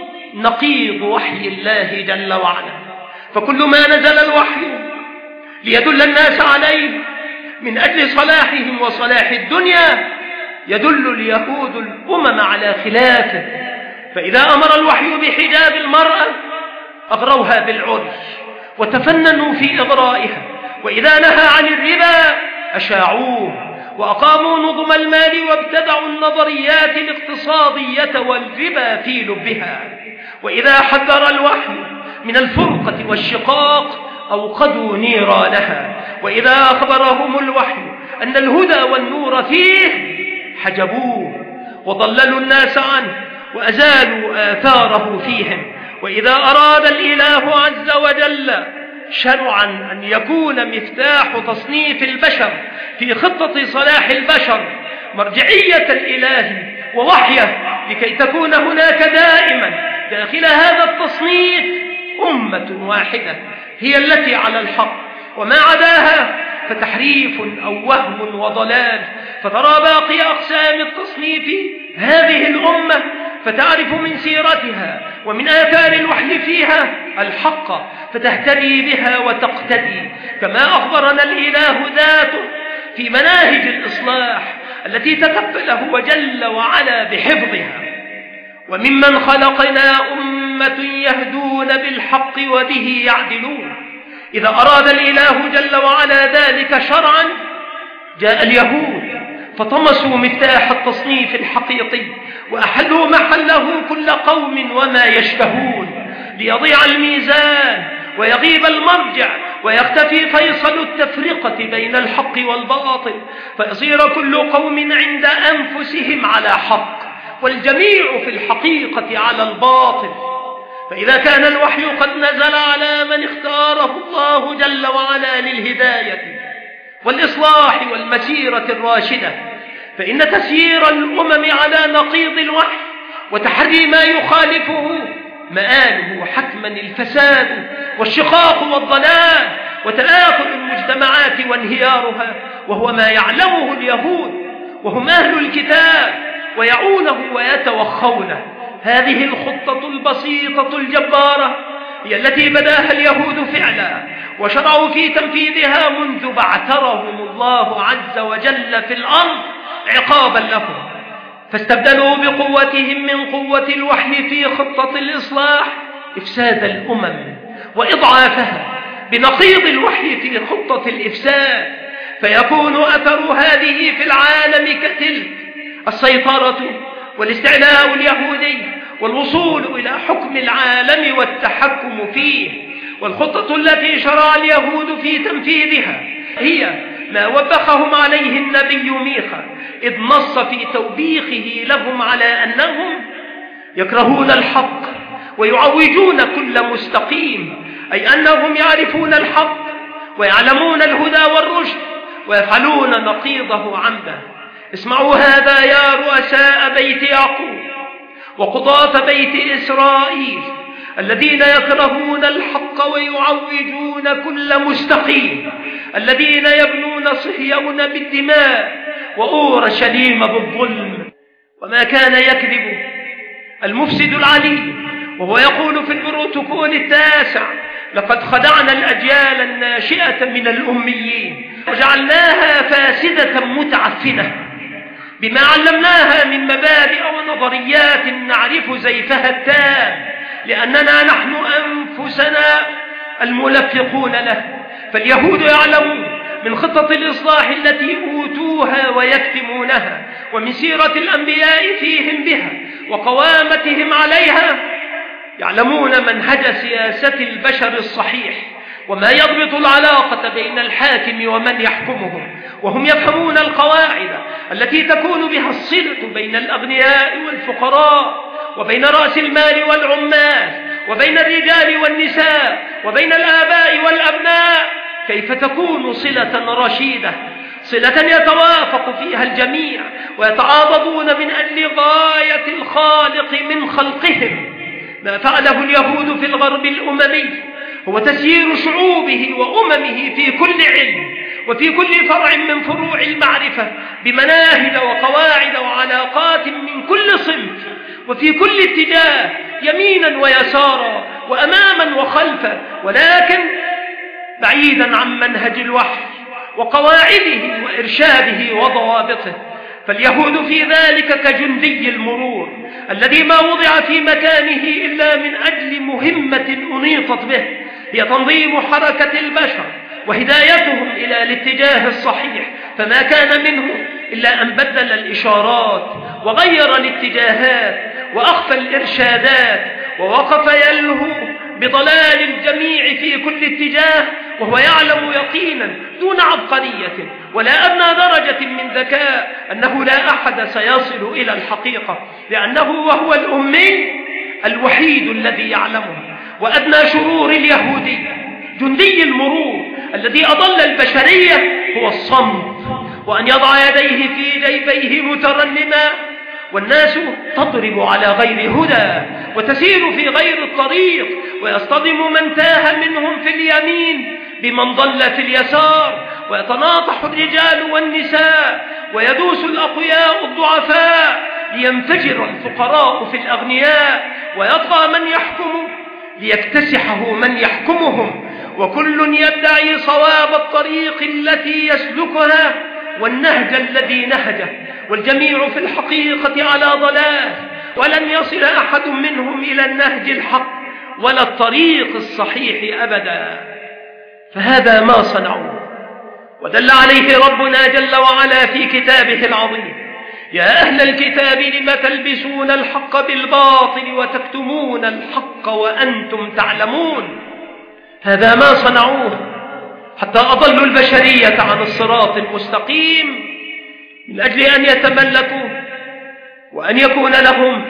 نقيض وحي الله جل وعلا. فكل ما نزل الوحي ليدل الناس عليه من أجل صلاحهم وصلاح الدنيا يدل اليهود الأمم على خلافه. فإذا أمر الوحي بحجاب المرأة أغروها بالعري وتفننوا في إغرائها، وإذا نهى عن الربا أشاعوه وأقاموا نظم المال وابتدعوا النظريات الاقتصادية والربا في لبها، وإذا حذر الوحي من الفرقة والشقاق أوقدوا نيرانها، وإذا أخبرهم الوحي أن الهدى والنور فيه حجبوه وضللوا الناس عنه وأزالوا آثاره فيهم. وإذا أراد الإله عز وجل شرعا أن يكون مفتاح تصنيف البشر في خطة صلاح البشر مرجعية الإله ووحيه لكي تكون هناك دائما داخل هذا التصنيف أمة واحدة هي التي على الحق، وما عداها فتحريف أو وهم وضلال. فترى باقي أقسام التصنيف هذه الأمة فتعرف من سيرتها ومن آثار الوحي فيها الحق فتهتدي بها وتقتدي، كما أخبرنا الإله ذاته في مناهج الإصلاح التي تكفل هو جل وعلا بحفظها. وممن خلقنا أمة يهدون بالحق وبه يعدلون. إذا أراد الإله جل وعلا ذلك شرعا جاء اليهود فطمسوا مفتاح التصنيف الحقيقي وأحلوا محله كل قوم وما يشتهون ليضيع الميزان ويغيب المرجع ويختفي فيصل التفرقة بين الحق والباطل، فيصير كل قوم عند أنفسهم على حق والجميع في الحقيقة على الباطل. فإذا كان الوحي قد نزل على من اختاره الله جل وعلا للهداية والإصلاح والمسيرة الراشدة، فإن تسيير الأمم على نقيض الوحي وتحري ما يخالفه مآله حتما الفساد والشقاق والضلال وتآكل المجتمعات وانهيارها، وهو ما يعلمه اليهود وهم أهل الكتاب ويعونه ويتوخونه. هذه الخطة البسيطة الجبارة هي التي بداها اليهود فعلا وشرعوا في تنفيذها منذ بعثرهم الله عز وجل في الأرض عقابا لهم، فاستبدلوا بقوتهم من قوة الوحي في خطة الإصلاح إفساد الأمم وإضعافها بنقيض الوحي في خطة الإفساد، فيكون أثر هذه في العالم كتلك: السيطرة والاستعلاء اليهودي والوصول إلى حكم العالم والتحكم فيه. والخطة التي شرع اليهود في تنفيذها هي ما وبخهم عليه النبي ميخا، إذ نص في توبيخه لهم على أنهم يكرهون الحق ويعوجون كل مستقيم، أي أنهم يعرفون الحق ويعلمون الهدى والرشد ويفعلون نقيضه عمدا. اسمعوا هذا يا رؤساء بيت يعقوب وقضاة بيت إسرائيل الذين يكرهون الحق ويعوجون كل مستقيم، الذين يبنون صهيون بالدماء وأورشليم بالظلم. وما كان يكذب المفسد العليم وهو يقول في البروتوكول 9: لقد خدعنا الأجيال الناشئة من الأميين وجعلناها فاسدة متعفنة بما علمناها من مبادئ ونظريات نعرف زيفها التام، لأننا نحن أنفسنا الملفقون له. فاليهود يعلمون من خطة الإصلاح التي أوتوها ويكتمونها، ومن سيرة الأنبياء فيهم بها وقوامتهم عليها، يعلمون منهج سياسة البشر الصحيح وما يضبط العلاقة بين الحاكم ومن يحكمهم، وهم يفهمون القواعد التي تكون بها الصلة بين الأغنياء والفقراء، وبين رأس المال والعمال، وبين الرجال والنساء، وبين الآباء والأبناء، كيف تكون صلة رشيدة، صلة يتوافق فيها الجميع ويتعاضدون من أجل غاية الخالق من خلقهم. ما فعله اليهود في الغرب الأممي هو تسيير شعوبه وأممه في كل علم وفي كل فرع من فروع المعرفة بمناهج وقواعد وعلاقات من كل صنف وفي كل اتجاه، يمينا ويسارا وأماما وخلفا، ولكن بعيدا عن منهج الوحي وقواعده وإرشاده وضوابطه. فاليهود في ذلك كجندي المرور الذي ما وضع في مكانه إلا من أجل مهمة أنيطت به، هي تنظيم حركة البشر وهدايتهم إلى الاتجاه الصحيح، فما كان منه إلا أن بدل الإشارات وغير الاتجاهات وأخفى الإرشادات ووقف يلهو بضلال الجميع في كل اتجاه، وهو يعلم يقينا دون عبقرية ولا أدنى درجة من ذكاء أنه لا أحد سيصل إلى الحقيقة، لأنه وهو الأمي الوحيد الذي يعلمه. وأدنى شرور اليهودي جندي المرور الذي أضل البشرية هو الصمت، وأن يضع يديه في جيبيه مترنما والناس تضرب على غير هدى وتسير في غير الطريق، ويصطدم من تاه منهم في اليمين بمن ضل في اليسار، ويتناطح الرجال والنساء ويدوس الأقوياء الضعفاء لينفجر الفقراء في الأغنياء، ويطغى من يحكم ليكتسحه من يحكمهم، وكل يدعي صواب الطريق التي يسلكها والنهج الذي نهجه، والجميع في الحقيقة على ضلال، ولن يصل أحد منهم إلى النهج الحق ولا الطريق الصحيح أبدا. فهذا ما صنعوه، ودل عليه ربنا جل وعلا في كتابه العظيم: يا أهل الكتاب لم تلبسون الحق بالباطل وتكتمون الحق وأنتم تعلمون. هذا ما صنعوه حتى أضلوا البشرية عن الصراط المستقيم من أجل أن يتملكوا وأن يكون لهم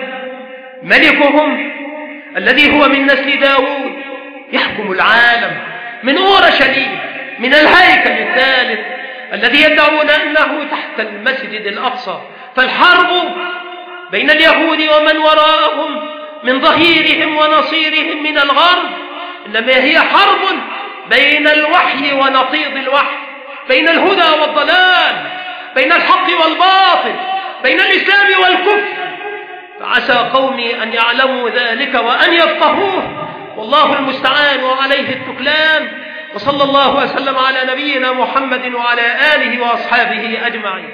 ملكهم الذي هو من نسل داود يحكم العالم من أورشليم، من الهيكل الثالث الذي يدعون أنه تحت المسجد الأقصى. فالحرب بين اليهود ومن وراءهم من ظهيرهم ونصيرهم من الغرب إنما هي حرب بين الوحي ونقيض الوحي، بين الهدى والضلال، بين الحق والباطل، بين الإسلام والكفر. فعسى قومي أن يعلموا ذلك وأن يفقهوه، والله المستعان وعليه التكلان. وصلى الله وسلم على نبينا محمد وعلى آله وأصحابه أجمعين.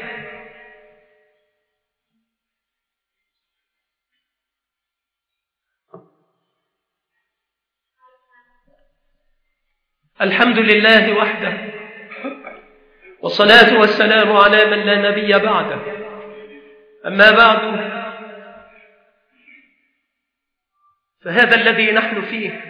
الحمد لله وحده، والصلاة والسلام على من لا نبي بعده. أما بعد، فهذا الذي نحن فيه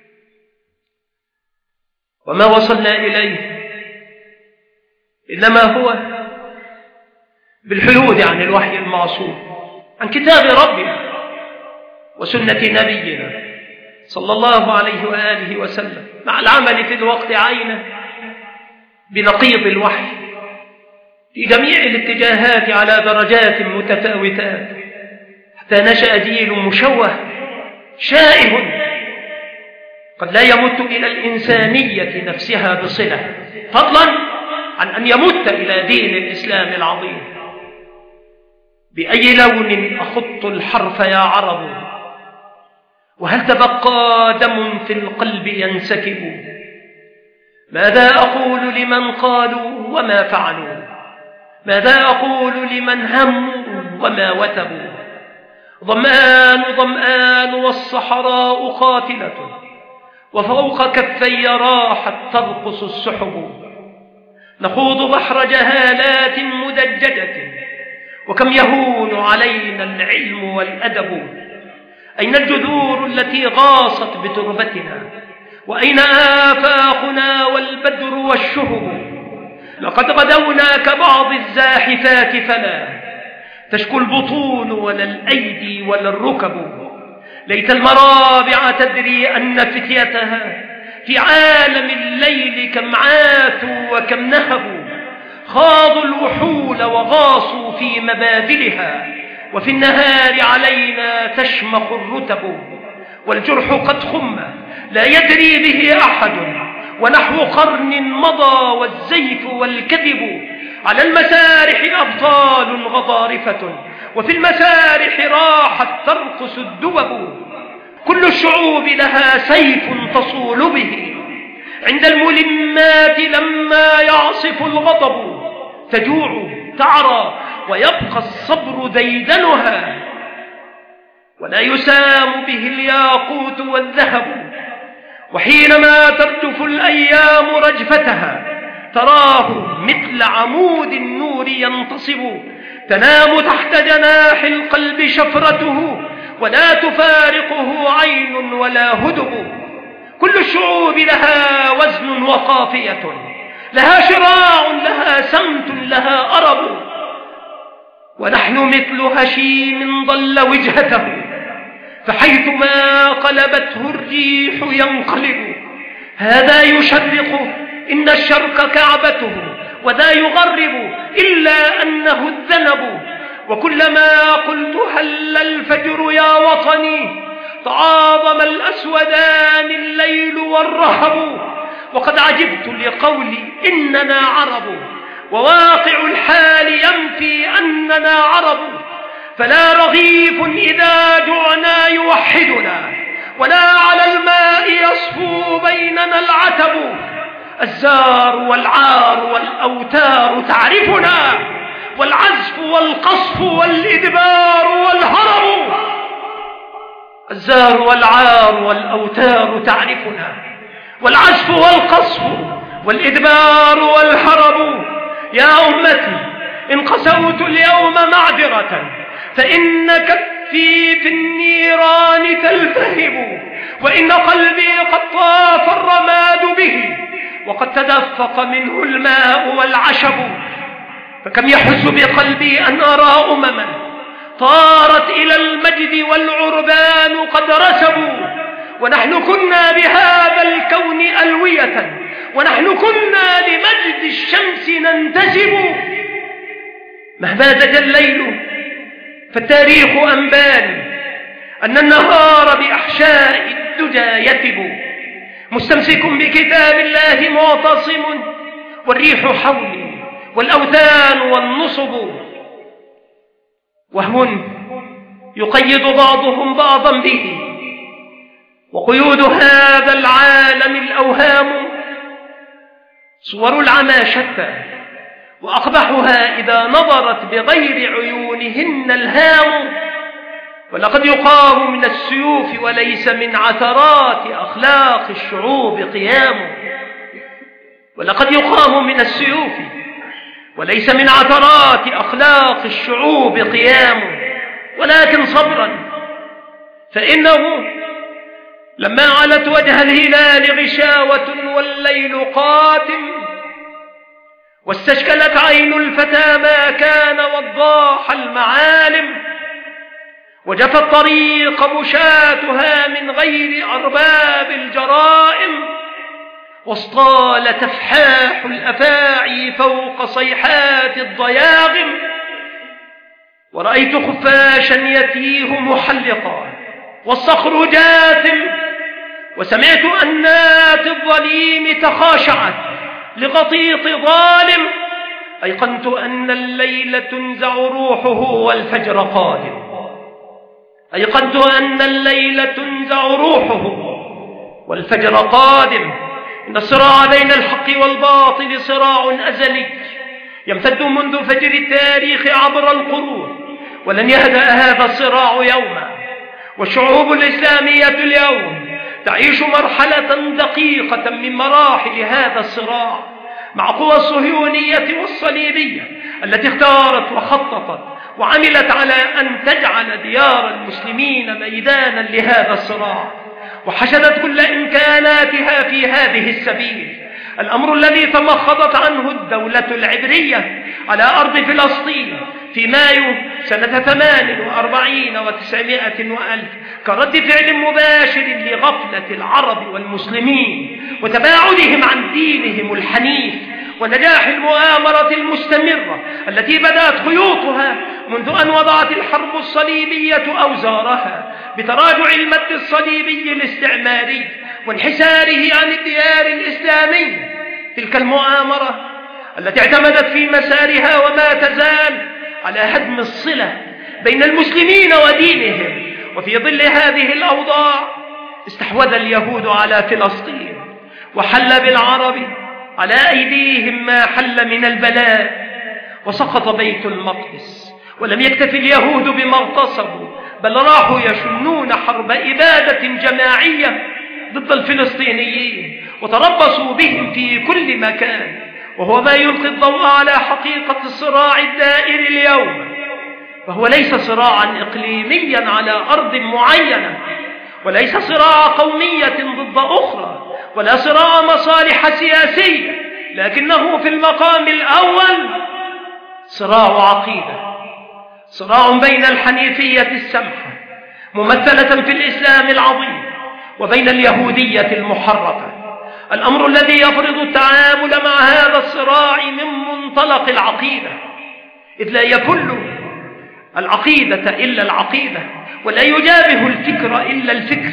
وما وصلنا إليه إنما هو بالحيود عن الوحي المعصوم، عن كتاب ربنا وسنة نبينا صلى الله عليه وآله وسلم، مع العمل في الوقت عينه بنقيض الوحي في جميع الاتجاهات على درجات متفاوتات، حتى نشأ جيل مشوه شائه قد لا يمت إلى الإنسانية نفسها بصلة، فضلا عن أن يمت إلى دين الإسلام العظيم. بأي لون أخط الحرف يا عرب، وهل تبقى دم في القلب ينسكب؟ ماذا أقول لمن قالوا وما فعلوا؟ ماذا أقول لمن هموا وما وتبوا؟ ظمآن ظمآن والصحراء قاتلة، وفوق كفي راحت ترقص السحب. نخوض بحر جهالات مدججة، وكم يهون علينا العلم والأدب. أين الجذور التي غاصت بتربتنا؟ وأين آفاقنا والبدر والشهب؟ لقد غدونا كبعض الزاحفات، فلا تشكو البطون ولا الأيدي ولا الركب. ليت المرابع تدري أن فتيتها في عالم الليل كم عاثوا وكم نهبوا. خاضوا الوحول وغاصوا في مبادلها، وفي النهار علينا تشمخ الرتب، والجرح قد خم لا يدري به أحد، ونحو قرن مضى والزيف والكذب. على المسارح أبطال غضارفة، وفي المسارح راحت ترقص الدبب. كل الشعوب لها سيف تصول به، عند الملمات لما يعصف الغضب. تجوع تعرى ويبقى الصبر ديدنها، ولا يسام به الياقوت والذهب. وحينما ترجف الأيام رجفتها تراه مثل عمود النور ينتصب. تنام تحت جناح القلب شفرته، ولا تفارقه عين ولا هدب. كل الشعوب لها وزن وقافية، لها شراع، لها سمت، لها أرب. ونحن مثل هشيم ضل وجهته، فحيثما قلبته الريح ينقلب. هذا يشرق إن الشرق كعبته، وذا يغرب إلا أنه الذنب. وكلما قلت هل الفجر يا وطني تعاظم الأسودان الليل والرهب. وقد عجبت لقولي إننا عرب، وواقع الحال ينفي أننا عرب. فلا رغيف إذا جعنا يوحدنا، ولا على الماء يصفو بيننا العتب. الزار والعار والأوتار تعرفنا، والعزف والقصف والإدبار والهرب. الزار والعار والأوتار تعرفنا، والعزف والقصف والإدبار والهرب. يا أمتي إن قسوت اليوم معذرة، فإن كفي في النيران تلتهب، وإن قلبي قد طاف الرماد به، وقد تدفق منه الماء والعشب. فكم يحز بقلبي أن أرى أمما طارت إلى المجد والعربان قد رسبوا، ونحن كنا بهذا الكون ألوية، ونحن كنا لمجد الشمس ننتسب. مهما زج الليل فالتاريخ أنباني أن النهار بأحشاء الدجى يتب. مستمسك بكتاب الله معتصم، والريح حولي والأوثان والنصب. وهم يقيد بعضهم بعضا به، وقيود هذا العالم الأوهام. صور العمى شتى، وأقبحها إذا نظرت بغير عيونهن الهام. ولقد يقام من السيوف وليس من عثرات أخلاق الشعوب قيام. ولقد يقام من السيوف وليس من عثرات أخلاق الشعوب قيام. ولكن صبرا، فإنه لما علت وجه الهلال غشاوة والليل قاتم، واستشكلت عين الفتى ما كان وضاح المعالم، وجف الطريق مشاتها من غير أرباب الجرائم، واصطال تفحاح الأفاعي فوق صيحات الضياغم. ورأيت خفاشا يتيه محلقا والصخر جاثم، وسمعت أنات الظليم تخاشعت لغطيط ظالم. أيقنت أن الليل تنزع روحه والفجر قادم. أيقنت أن الليل تنزع روحه والفجر قادم. إن الصراع بين الحق والباطل صراع أزلي يمتد منذ فجر التاريخ عبر القرون، ولن يهدأ هذا الصراع يوما. والشعوب الإسلامية اليوم تعيش مرحلة دقيقة من مراحل هذا الصراع مع قوى الصهيونية والصليبية التي اختارت وخططت وعملت على أن تجعل ديار المسلمين ميدانا لهذا الصراع، وحشدت كل إمكاناتها في هذه السبيل. الأمر الذي تمخضت عنه الدولة العبرية على أرض فلسطين في مايو سنة 48 و900 وألف كرد فعل مباشر لغفلة العرب والمسلمين وتباعدهم عن دينهم الحنيف ونجاح المؤامرة المستمرة التي بدأت خيوطها منذ أن وضعت الحرب الصليبية أوزارها بتراجع المد الصليبي الاستعماري وانحساره عن الديار الإسلامية. تلك المؤامرة التي اعتمدت في مسارها وما تزال على هدم الصلة بين المسلمين ودينهم. وفي ظل هذه الأوضاع استحوذ اليهود على فلسطين، وحل بالعرب على أيديهم ما حل من البلاء، وسقط بيت المقدس. ولم يكتف اليهود بما اغتصبوا، بل راحوا يشنون حرب إبادة جماعية ضد الفلسطينيين، وتربصوا بهم في كل مكان، وهو ما يلقي الضوء على حقيقة الصراع الدائر اليوم. فهو ليس صراعا إقليميا على أرض معينة، وليس صراع قومية ضد أخرى، ولا صراع مصالح سياسية، لكنه في المقام الأول صراع عقيدة، صراع بين الحنيفية السمحة ممثلة في الإسلام العظيم وبين اليهودية المحرفة. الأمر الذي يفرض التعامل مع هذا الصراع من منطلق العقيدة، إذ لا يكل العقيدة إلا العقيدة، ولا يجابه الفكر إلا الفكر،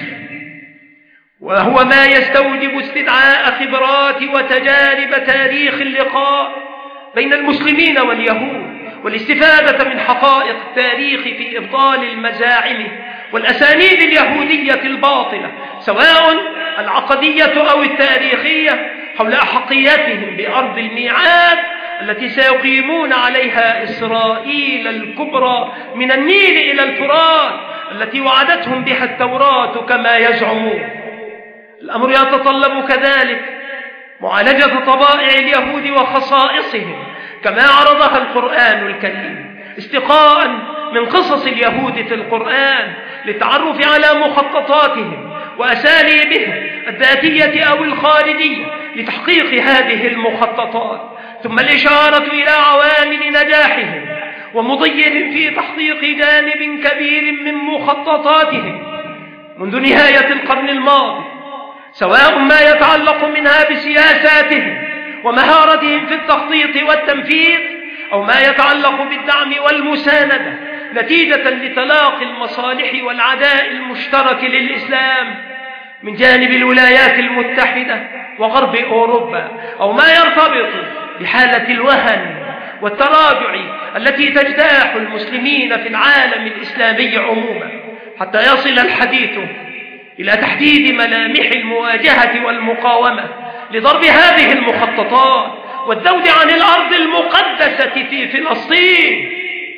وهو ما يستوجب استدعاء خبرات وتجارب تاريخ اللقاء بين المسلمين واليهود، والاستفادة من حقائق التاريخ في إبطال المزاعم والأسانيد اليهودية الباطلة، سواء العقدية أو التاريخية، حول أحقيتهم بأرض الميعاد التي سيقيمون عليها إسرائيل الكبرى من النيل إلى الفرات، التي وعدتهم بها التوراة كما يزعمون. الأمر يتطلب كذلك معالجة طبائع اليهود وخصائصهم كما عرضها القرآن الكريم، استقاء من قصص اليهود في القرآن للتعرف على مخططاتهم وأساليبهم الذاتية أو الخارجية لتحقيق هذه المخططات، ثم الإشارة إلى عوامل نجاحهم ومضيهم في تحقيق جانب كبير من مخططاتهم منذ نهاية القرن الماضي، سواء ما يتعلق منها بسياساتهم ومهارتهم في التخطيط والتنفيذ، أو ما يتعلق بالدعم والمساندة نتيجة لتلاقي المصالح والعداء المشترك للإسلام من جانب الولايات المتحدة وغرب أوروبا، أو ما يرتبط بحالة الوهن والتراجع التي تجتاح المسلمين في العالم الإسلامي عموما، حتى يصل الحديث إلى تحديد ملامح المواجهة والمقاومة لضرب هذه المخططات والذود عن الأرض المقدسة في فلسطين،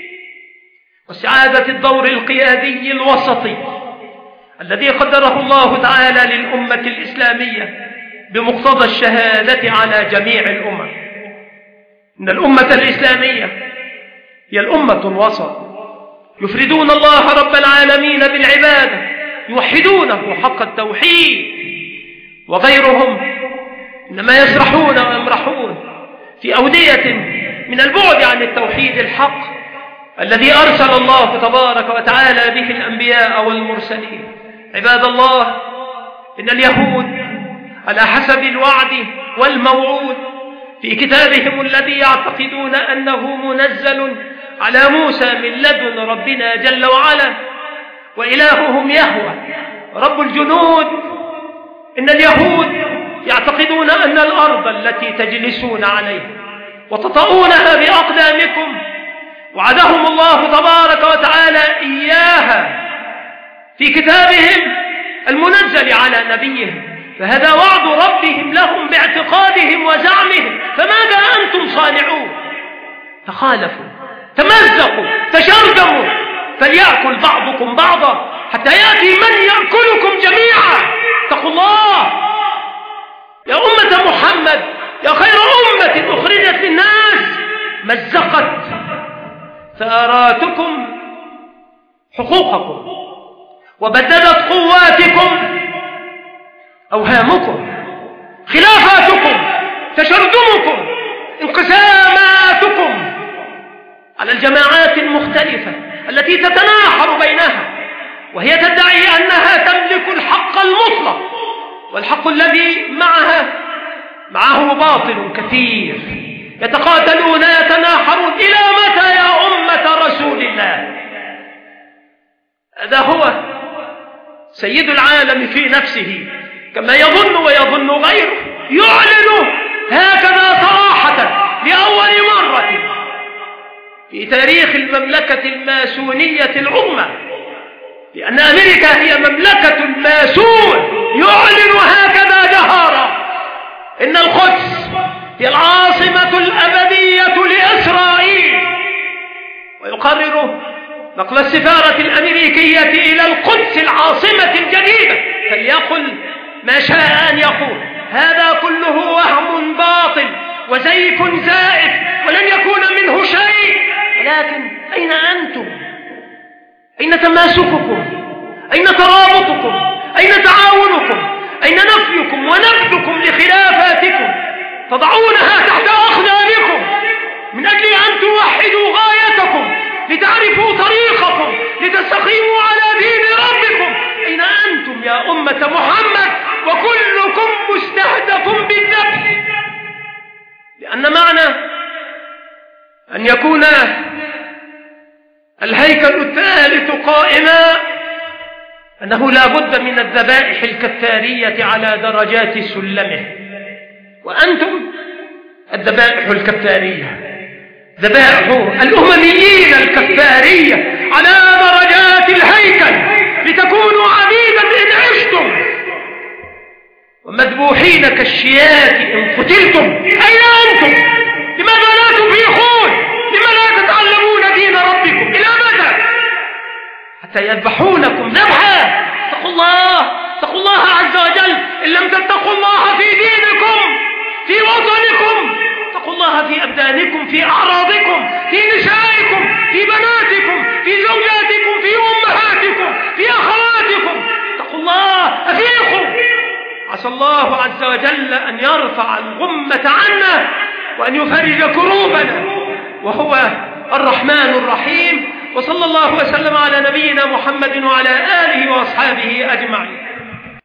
واستعادة الدور القيادي الوسطي الذي قدره الله تعالى للأمة الإسلامية بمقتضى الشهادة على جميع الأمم. إن الأمة الإسلامية هي الأمة الوسط، يفردون الله رب العالمين بالعبادة، يوحدونه حق التوحيد، وغيرهم إنما يسرحون ويمرحون في أودية من البعد عن التوحيد الحق الذي أرسل الله تبارك وتعالى به الأنبياء والمرسلين. عباد الله، إن اليهود على حسب الوعد والموعود في كتابهم الذي يعتقدون أنه منزل على موسى من لدن ربنا جل وعلا، وإلههم يهوه رب الجنود، إن اليهود يعتقدون أن الأرض التي تجلسون عليها وتطؤونها بأقدامكم وعدهم الله تبارك وتعالى إياها في كتابهم المنزل على نبيهم، فهذا وعد ربهم لهم باعتقادهم وزعمهم، فماذا أنتم صانعون؟ تخالفوا، تمزقوا، تشرذموا، فليأكل بعضكم بعضا حتى يأتي من يأكلكم جميعا. اتقوا الله يا أمة محمد، يا خير أمة أخرجت للناس. مزقت ثاراتكم حقوقكم، وبددت قواتكم أوهامكم، خلافاتكم، تشرذمكم، انقساماتكم على الجماعات المختلفة التي تتناحر بينها، وهي تدعي أنها تملك الحق المطلق، والحق الذي معها معه باطل كثير، يتقاتلون يتناحرون. إلى متى يا أمة رسول الله؟ هذا هو سيد العالم في نفسه كما يظن ويظن غيره، يعلن هكذا صراحة لأول مرة في تاريخ المملكة الماسونية العظمى، لأن أمريكا هي مملكة الماسون، يعلن هكذا جهارا إن القدس هي العاصمة الأبدية لإسرائيل، ويقرر نقل السفارة الأمريكية إلى القدس العاصمة الجديدة، فليقل ما شاء أن يقول. هذا كله وهم باطل وزيف زائف ولن يكون منه شيء. ولكن أين أنتم؟ أين تماسككم؟ أين ترابطكم؟ أين تعاونكم؟ أين نفيكم ونبذكم لخلافاتكم؟ تضعونها تحت أقدامكم من أجل أن توحدوا غايتكم، لتعرفوا طريقكم، لتستقيموا على دين ربكم. أين أنتم يا أمة محمد؟ وكلكم مستهدف بالذبح، لأن معنى أن يكون الهيكل الثالث قائما أنه لا بد من الذبائح الكفارية على درجات سلمه، وأنتم الذبائح الكفارية، ذبائح الأمميين الكفارية على درجات الهيكل، لتكونوا عبيدا إن عشتم ومذبوحين كالشياة إن قتلتم. أين أنتم؟ لماذا لا تفيقون؟ لماذا لا تتعلمون دين ربكم؟ إلى متى؟ حتى يذبحونكم ذبحا. اتقوا الله، اتقوا الله عز وجل. إن لم تتقوا الله في دينكم، في وطنكم، اتقوا الله في أبدانكم، في أعراضكم، في نسائكم، في بناتكم، في زوجاتكم، في أمهاتكم، في أخواتكم. اتقوا الله، أفيقوا. عسى الله عز وجل أن يرفع الغمة عنا وأن يفرج كروبنا، وهو الرحمن الرحيم. وصلى الله وسلم على نبينا محمد وعلى آله وأصحابه أجمعين.